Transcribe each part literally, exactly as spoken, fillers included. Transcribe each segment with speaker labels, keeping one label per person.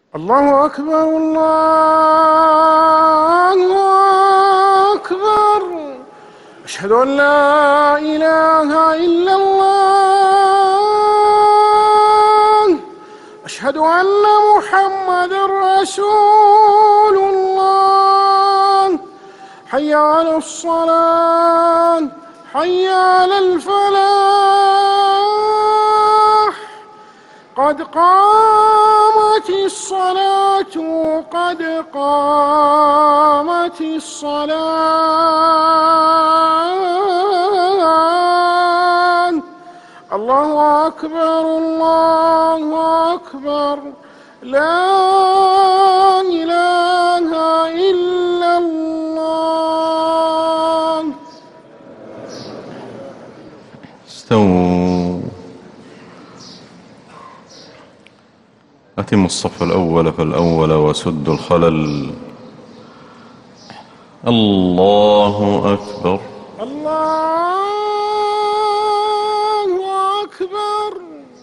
Speaker 1: الله أكبر الله أكبر. أشهد أن لا إله إلا الله. أشهد أن محمدًا رسول الله. حي على الصلاة، حي على الفلاح. قد قامت الصلاة، قد قامت الصلاة. الله أكبر الله أكبر. لا إله إلا الله.
Speaker 2: استووا. أتموا الصف الأول فالأول وسدوا الخلل. الله أكبر
Speaker 1: الله أكبر.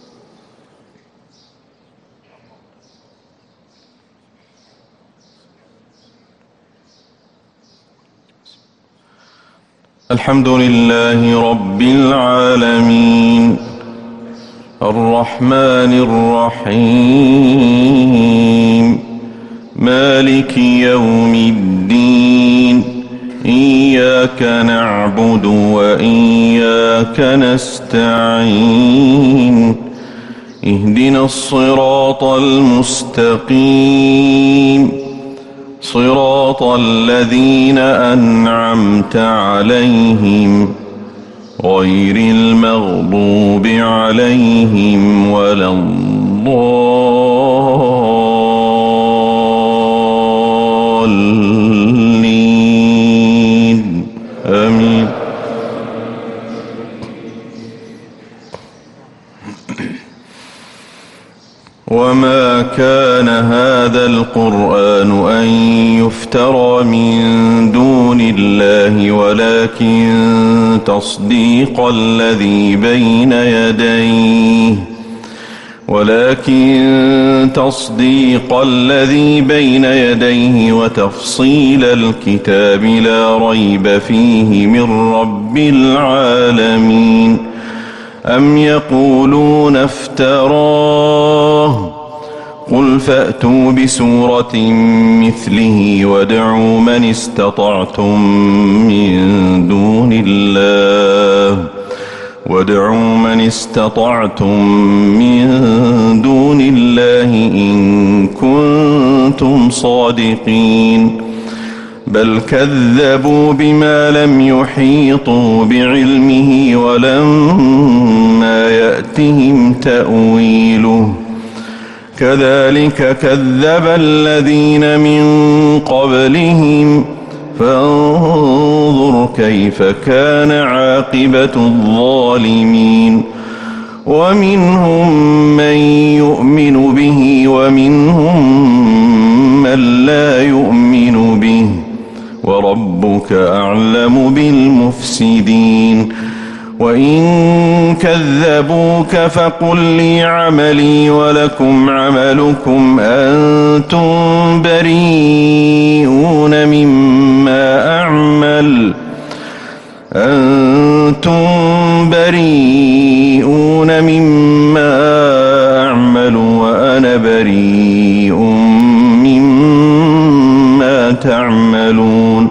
Speaker 2: الحمد لله رب العالمين الرحمن الرحيم مالك يوم الدين. إياك نعبد وإياك نستعين. اهدنا الصراط المستقيم صراط الذين أنعمت عليهم غير المغضوب عليهم ولا الضالين. آمين. وما كان هذا القرآن أن يفترى من دون الله ولكن تصديق الذي بين يديه ولكن تصديق الذي بين يديه وتفصيل الكتاب لا ريب فيه من رب العالمين. أم يقولون افتراه قل فأتوا بسورة مثله وادعوا من استطعتم من دون الله وادعوا من استطعتم من دون الله إن كنتم صادقين. بل كذبوا بما لم يحيطوا بعلمه ولما يأتهم تأويله كذلك كذب الذين من قبلهم فانظر كيف كان عاقبة الظالمين. ومنهم من يؤمن به ومنهم من لا يؤمن به وربك أعلم بالمفسدين. وإن كذبوك فقل لي عملي ولكم عملكم أنتم بريئون مما أعمل أنتم بريئون مما أعمل وأنا بريء مما تعملون.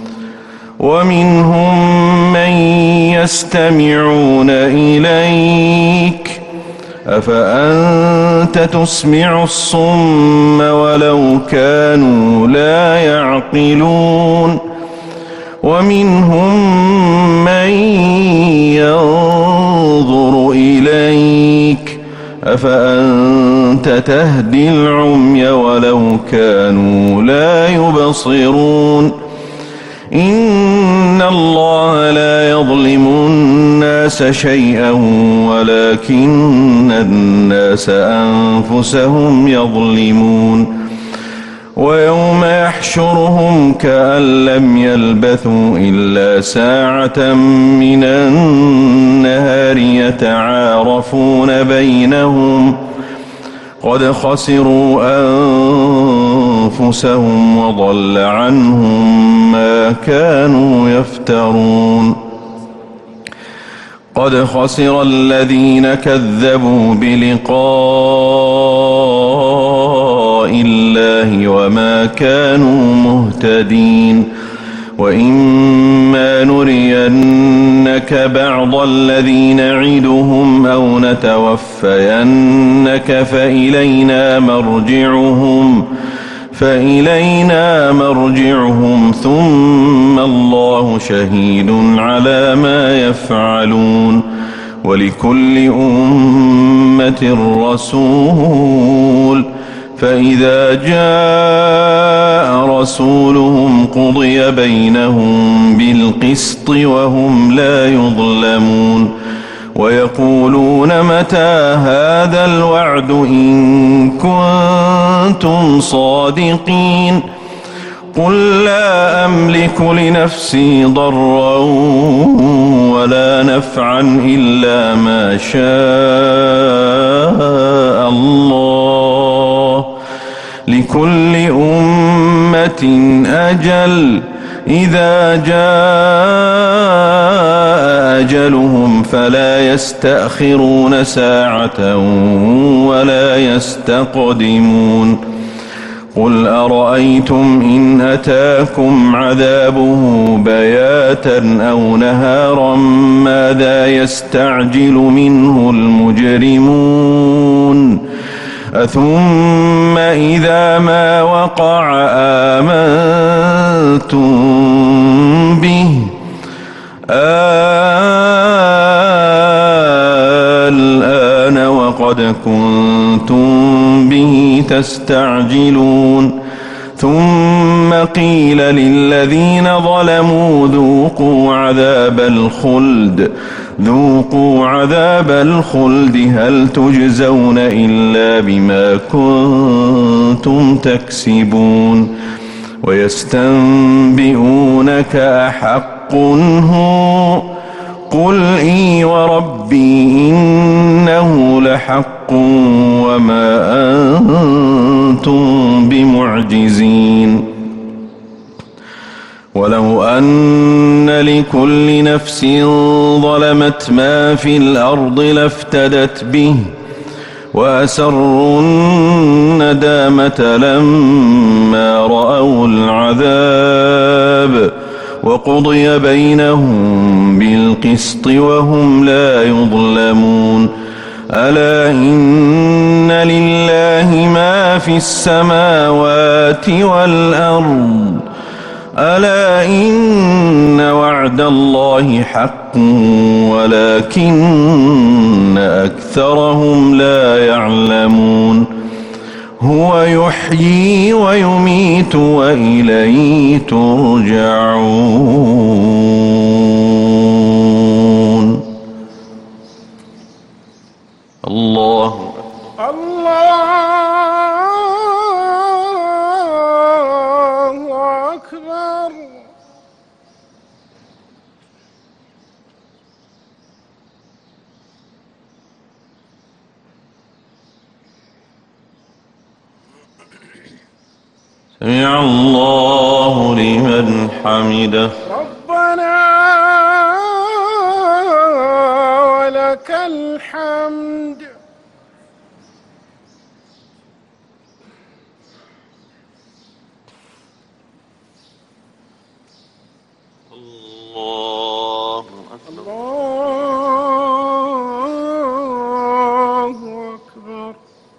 Speaker 2: ومنهم من يستمعون إليك أفأنت تسمع الصم ولو كانوا لا يعقلون. ومنهم من ينظر إليك أفأنت تهدي العمي ولو كانوا لا يبصرون. إن الله لا يظلم الناس شيئا ولكن الناس أنفسهم يظلمون. ويوم يحشرهم كأن لم يلبثوا إلا ساعة من النهار يتعارفون بينهم قد خسروا أنفسهم وضل عنهم ما كانوا يفترون قد خسر الذين كذبوا بلقاء الله وما كانوا مهتدين وإما نرينك بعض الذي نعدهم أو نتوفينك فإلينا مرجعهم فإلينا مرجعهم ثم الله شهيد على ما يفعلون ولكل أمة رسول فإذا جاء رسولهم قضي بينهم بالقسط وهم لا يظلمون ويقولون متى هذا الوعد إن كنتم صادقين قل لا أملك لنفسي ضرا ولا نفعا إلا ما شاء الله لكل أمة أجل إذا جاء أجلهم فلا يستأخرون ساعة ولا يستقدمون قل أرأيتم إن أتاكم عذابه بياتا أو نهارا ماذا يستعجل منه المجرمون أثم إذا ما وقع آمنتم به الآن وقد كنتم به تستعجلون ثم قيل للذين ظلموا ذوقوا عذاب الخلد ذوقوا عذاب الخلد هل تجزون إلا بما كنتم تكسبون ويستنبئونك أحق هو قل إي وربي إنه لحق وما أنتم بمعجزين ولو أن لكل نفس ظلمت ما في الأرض لافتدت به وأسروا الندامة لما رأوا العذاب وقضي بينهم بالقسط وهم لا يظلمون ألا إن لله ما في السماوات والأرض ألا إن وعد الله حق ولكن أكثرهم لا يعلمون هو يحيي ويميت وإليه ترجعون الله
Speaker 1: الله أكبر
Speaker 2: سمع الله لمن حمده
Speaker 1: ربنا ولك الحمد
Speaker 2: الله أكبر
Speaker 1: الله أكبر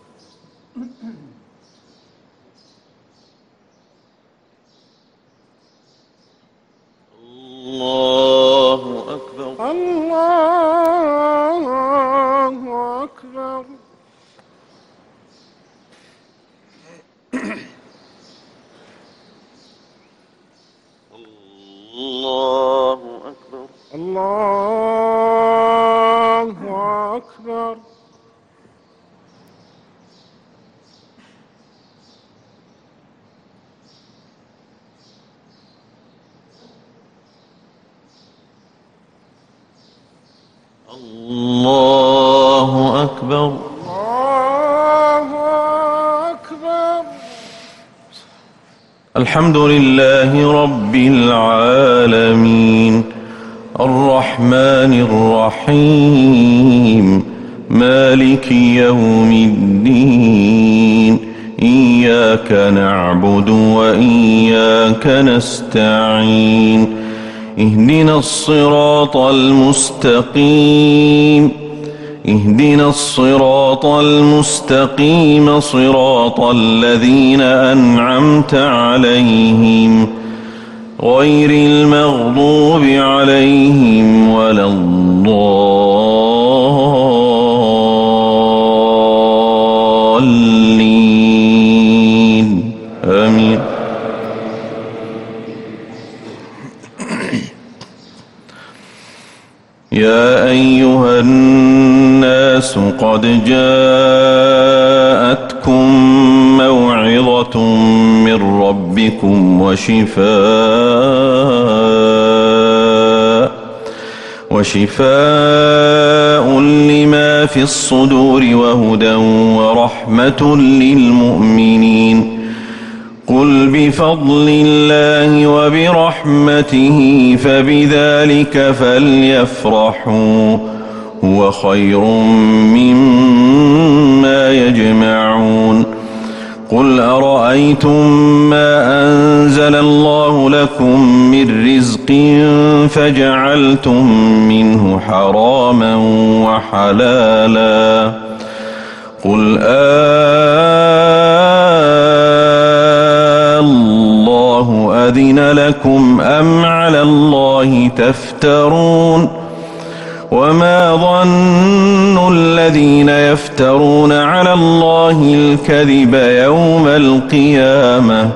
Speaker 2: الله أكبر
Speaker 1: الله أكبر
Speaker 2: الله أكبر
Speaker 1: الله أكبر
Speaker 2: الله أكبر
Speaker 1: الله
Speaker 2: الحمد لله رب العالمين الرحمن الرحيم مالك يوم الدين إياك نعبد وإياك نستعين اهدنا الصراط المستقيم اهدنا الصراط المستقيم صراط الذين أنعمت عليهم غير المغضوب عليهم ولا الضالين آمين. يا أيها الناس قد جاءتكم موعظة من ربكم وشفاء وشفاء لما في الصدور وهدى ورحمة للمؤمنين. قل بفضل الله وبرحمته فبذلك فليفرحوا هو خير مما يجمعون. قل أرأيتم ما أنزل الله لكم من رزق فجعلتم منه حراما وحلالا قل آه الله أذن لكم أم على الله تفترون. وما ظن الذين يفترون على الله الكذب يوم القيامة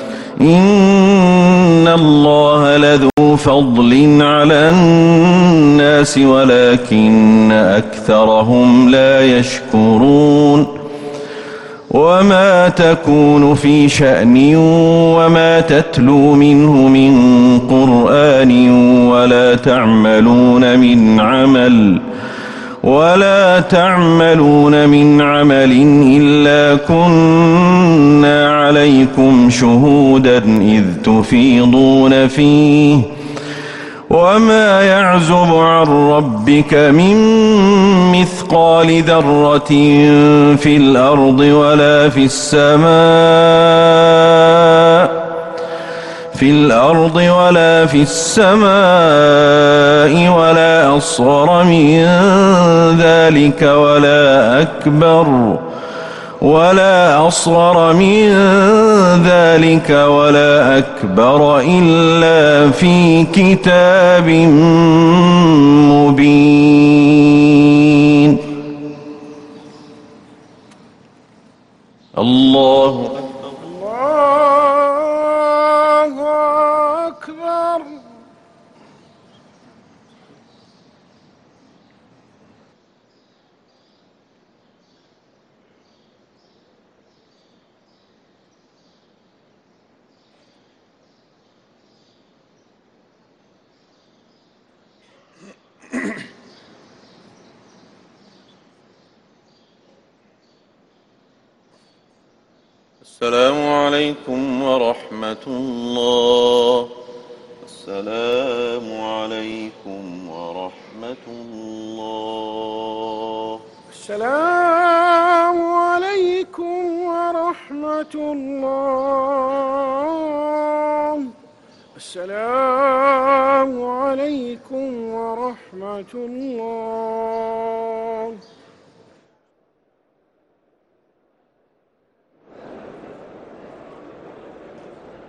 Speaker 2: إن الله لذو فضل على الناس ولكن أكثرهم لا يشكرون. وما تكون في شأن وما تتلو منه من قرآن ولا تعملون من عمل ولا تعملون من عمل إلا كنا عليكم شهودا إذ تفيضون فيه وما يعزب عن ربك من مثقال ذرة في الأرض ولا في السماء في الأرض ولا في السماء ولا أصغر من ذلك ولا أكبر ولا أصغر من ذلك ولا أكبر إلا في كتاب مبين. الله
Speaker 1: الله أكبر.
Speaker 2: السلام عليكم ورحمة الله. السلام عليكم ورحمة الله.
Speaker 1: السلام عليكم ورحمة الله. السلام عليكم ورحمة الله.